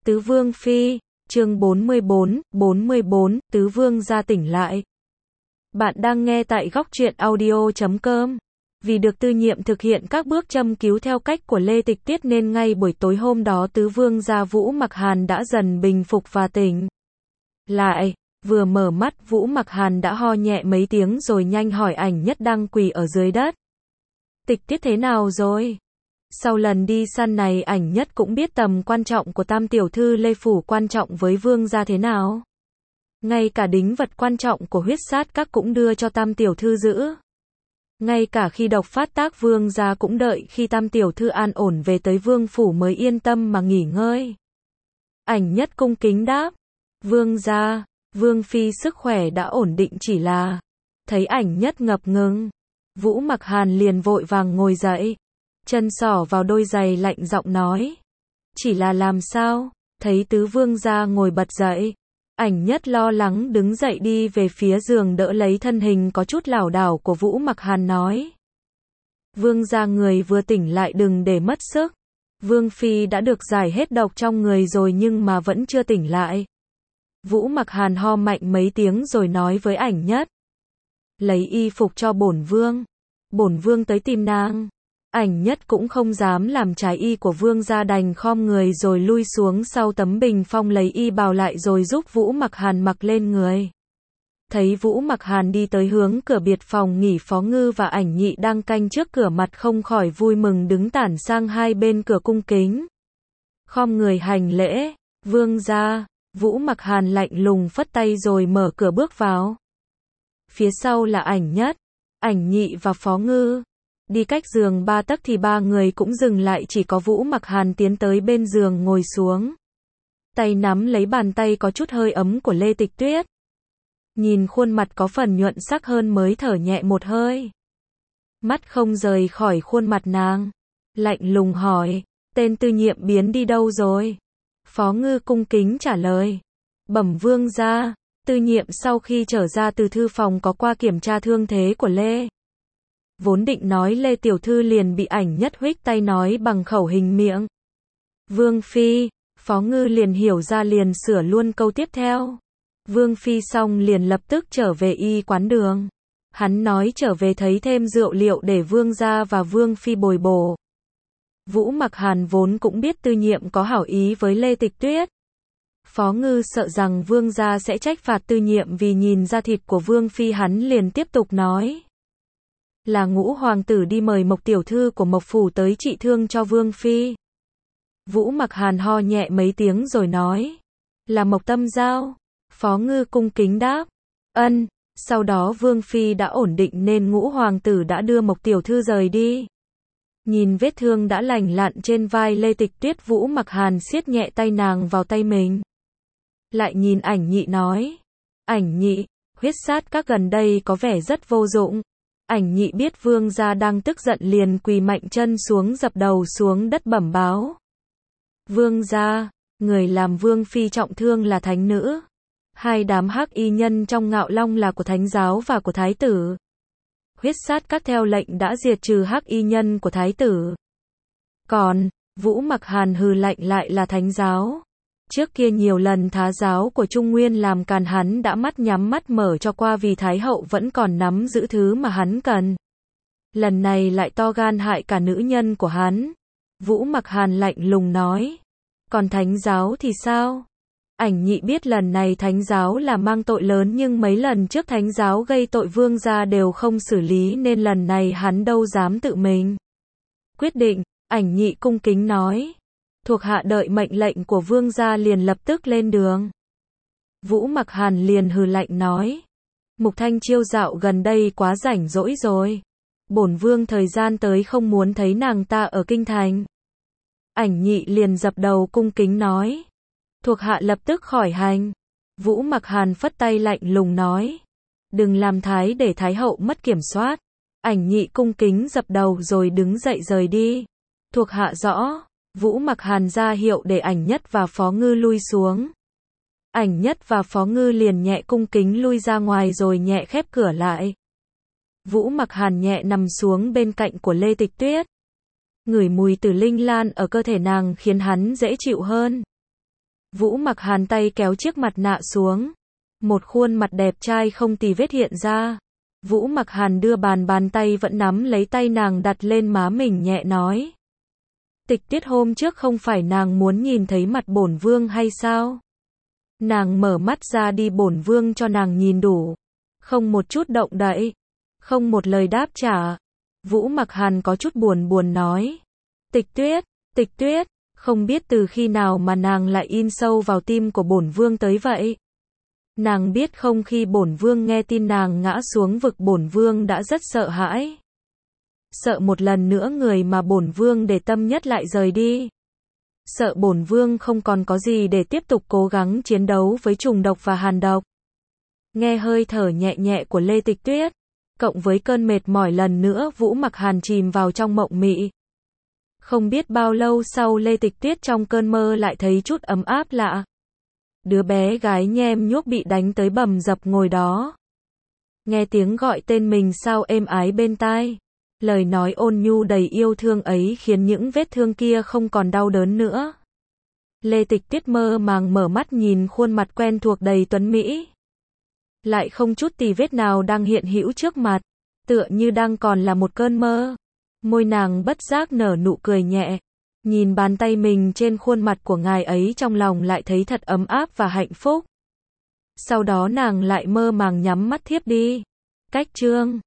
Tứ Vương Phi, chương 44, Tứ Vương gia tỉnh lại. Bạn đang nghe tại góc truyện audio.com. Vì được Tư Nhiệm thực hiện các bước châm cứu theo cách của Lê Tịch Tiết nên ngay buổi tối hôm đó Tứ Vương gia Vũ Mặc Hàn đã dần bình phục và tỉnh lại. Vừa mở mắt Vũ Mặc Hàn đã ho nhẹ mấy tiếng rồi nhanh hỏi Ảnh Nhất đang quỳ ở dưới đất. Tịch Tiết thế nào rồi? Sau lần đi săn này Ảnh Nhất cũng biết tầm quan trọng của tam tiểu thư Lê Phủ quan trọng với vương gia thế nào. Ngay cả đính vật quan trọng của huyết sát các cũng đưa cho tam tiểu thư giữ. Ngay cả khi độc phát tác vương gia cũng đợi khi tam tiểu thư an ổn về tới vương phủ mới yên tâm mà nghỉ ngơi. Ảnh Nhất cung kính đáp. Vương gia, vương phi sức khỏe đã ổn định chỉ là. Thấy Ảnh Nhất ngập ngừng. Vũ Mặc Hàn liền vội vàng ngồi dậy. Chân sỏ vào đôi giày lạnh giọng nói. Chỉ là làm sao? Thấy tứ vương gia ngồi bật dậy. Ảnh Nhất lo lắng đứng dậy đi về phía giường đỡ lấy thân hình có chút lảo đảo của Vũ Mặc Hàn nói. Vương gia người vừa tỉnh lại đừng để mất sức. Vương phi đã được giải hết độc trong người rồi nhưng mà vẫn chưa tỉnh lại. Vũ Mặc Hàn ho mạnh mấy tiếng rồi nói với Ảnh Nhất. Lấy y phục cho bổn vương. Bổn vương tới tìm nàng. Ảnh Nhất cũng không dám làm trái y của vương gia đành khom người rồi lui xuống sau tấm bình phong lấy y bào lại rồi giúp Vũ Mặc Hàn mặc lên người. Thấy Vũ Mặc Hàn đi tới hướng cửa biệt phòng nghỉ Phó Ngư và Ảnh Nhị đang canh trước cửa mặt không khỏi vui mừng đứng tản sang hai bên cửa cung kính. Khom người hành lễ, vương gia, Vũ Mặc Hàn lạnh lùng phất tay rồi mở cửa bước vào. Phía sau là Ảnh Nhất, Ảnh Nhị và Phó Ngư. Đi cách giường 3 tấc thì ba người cũng dừng lại chỉ có Vũ Mặc Hàn tiến tới bên giường ngồi xuống. Tay nắm lấy bàn tay có chút hơi ấm của Lê Tịch Tuyết. Nhìn khuôn mặt có phần nhuận sắc hơn mới thở nhẹ một hơi. Mắt không rời khỏi khuôn mặt nàng. Lạnh lùng hỏi, tên Tư Nhiệm biến đi đâu rồi? Phó Ngư cung kính trả lời. Bẩm vương gia, Tư Nhiệm sau khi trở ra từ thư phòng có qua kiểm tra thương thế của Lê. Vốn định nói Lê Tiểu Thư liền bị Ảnh Nhất huých tay nói bằng khẩu hình miệng. Vương phi, Phó Ngư liền hiểu ra liền sửa luôn câu tiếp theo. Vương phi xong liền lập tức trở về y quán đường. Hắn nói trở về thấy thêm rượu liệu để vương gia và vương phi bồi bổ. Vũ Mặc Hàn vốn cũng biết Tư Nhiệm có hảo ý với Lê Tịch Tuyết. Phó Ngư sợ rằng vương gia sẽ trách phạt Tư Nhiệm vì nhìn ra thịt của vương phi hắn liền tiếp tục nói. Là Ngũ hoàng tử đi mời Mộc tiểu thư của Mộc phủ tới trị thương cho vương phi. Vũ Mặc Hàn ho nhẹ mấy tiếng rồi nói. Là Mộc Tâm Giao. Phó Ngư cung kính đáp. Ân, sau đó vương phi đã ổn định nên Ngũ hoàng tử đã đưa Mộc tiểu thư rời đi. Nhìn vết thương đã lành lặn trên vai Lê Tịch Tuyết Vũ Mặc Hàn siết nhẹ tay nàng vào tay mình. Lại nhìn Ảnh Nhị nói. Ảnh Nhị, huyết sát các gần đây có vẻ rất vô dụng. Ảnh Nhị biết vương gia đang tức giận liền quỳ mạnh chân xuống dập đầu xuống đất bẩm báo. Vương gia, người làm vương phi trọng thương là thánh nữ. Hai đám hắc y nhân trong Ngạo Long là của thánh giáo và của thái tử. Huyết sát các theo lệnh đã diệt trừ hắc y nhân của thái tử. Còn, Vũ Mặc Hàn hừ lạnh lại là thánh giáo. Trước kia nhiều lần thá giáo của Trung Nguyên làm càn hắn đã mắt nhắm mắt mở cho qua vì Thái hậu vẫn còn nắm giữ thứ mà hắn cần. Lần này lại to gan hại cả nữ nhân của hắn. Vũ Mặc Hàn lạnh lùng nói. Còn thánh giáo thì sao? Ảnh Nhị biết lần này thánh giáo là mang tội lớn nhưng mấy lần trước thánh giáo gây tội vương gia đều không xử lý nên lần này hắn đâu dám tự mình quyết định. Ảnh Nhị cung kính nói. Thuộc hạ đợi mệnh lệnh của vương gia liền lập tức lên đường. Vũ Mặc Hàn liền hừ lạnh nói. Mục Thanh Chiêu dạo gần đây quá rảnh rỗi rồi. Bổn vương thời gian tới không muốn thấy nàng ta ở kinh thành. Ảnh Nhị liền dập đầu cung kính nói. Thuộc hạ lập tức khỏi hành. Vũ Mặc Hàn phất tay lạnh lùng nói. Đừng làm thái để thái hậu mất kiểm soát. Ảnh Nhị cung kính dập đầu rồi đứng dậy rời đi. Thuộc hạ rõ. Vũ Mặc Hàn ra hiệu để Ảnh Nhất và Phó Ngư lui xuống. Ảnh Nhất và Phó Ngư liền nhẹ cung kính lui ra ngoài rồi nhẹ khép cửa lại. Vũ Mặc Hàn nhẹ nằm xuống bên cạnh của Lê Tịch Tuyết. Ngửi mùi tử linh lan ở cơ thể nàng khiến hắn dễ chịu hơn. Vũ Mặc Hàn tay kéo chiếc mặt nạ xuống. Một khuôn mặt đẹp trai không tì vết hiện ra. Vũ Mặc Hàn đưa bàn tay vẫn nắm lấy tay nàng đặt lên má mình nhẹ nói. Tịch Tuyết hôm trước không phải nàng muốn nhìn thấy mặt bổn vương hay sao? Nàng mở mắt ra đi, bổn vương cho nàng nhìn đủ. Không một chút động đậy. Không một lời đáp trả. Vũ Mặc Hàn có chút buồn nói. Tịch Tuyết, không biết từ khi nào mà nàng lại in sâu vào tim của bổn vương tới vậy. Nàng biết không, khi bổn vương nghe tin nàng ngã xuống vực, bổn vương đã rất sợ hãi. Sợ một lần nữa người mà bổn vương để tâm nhất lại rời đi. Sợ bổn vương không còn có gì để tiếp tục cố gắng chiến đấu với trùng độc và hàn độc. Nghe hơi thở nhẹ nhẹ của Lê Tịch Tuyết, cộng với cơn mệt mỏi, lần nữa Vũ Mặc Hàn chìm vào trong mộng mị. Không biết bao lâu sau, Lê Tịch Tuyết trong cơn mơ lại thấy chút ấm áp lạ. Đứa bé gái nhem nhuốc bị đánh tới bầm dập ngồi đó. Nghe tiếng gọi tên mình sao êm ái bên tai. Lời nói ôn nhu đầy yêu thương ấy khiến những vết thương kia không còn đau đớn nữa. Lê Tịch Tuyết mơ màng mở mắt nhìn khuôn mặt quen thuộc đầy tuấn mỹ. Lại không chút tì vết nào đang hiện hữu trước mặt, tựa như đang còn là một cơn mơ. Môi nàng bất giác nở nụ cười nhẹ. Nhìn bàn tay mình trên khuôn mặt của ngài ấy, trong lòng lại thấy thật ấm áp và hạnh phúc. Sau đó nàng lại mơ màng nhắm mắt thiếp đi. Cách chương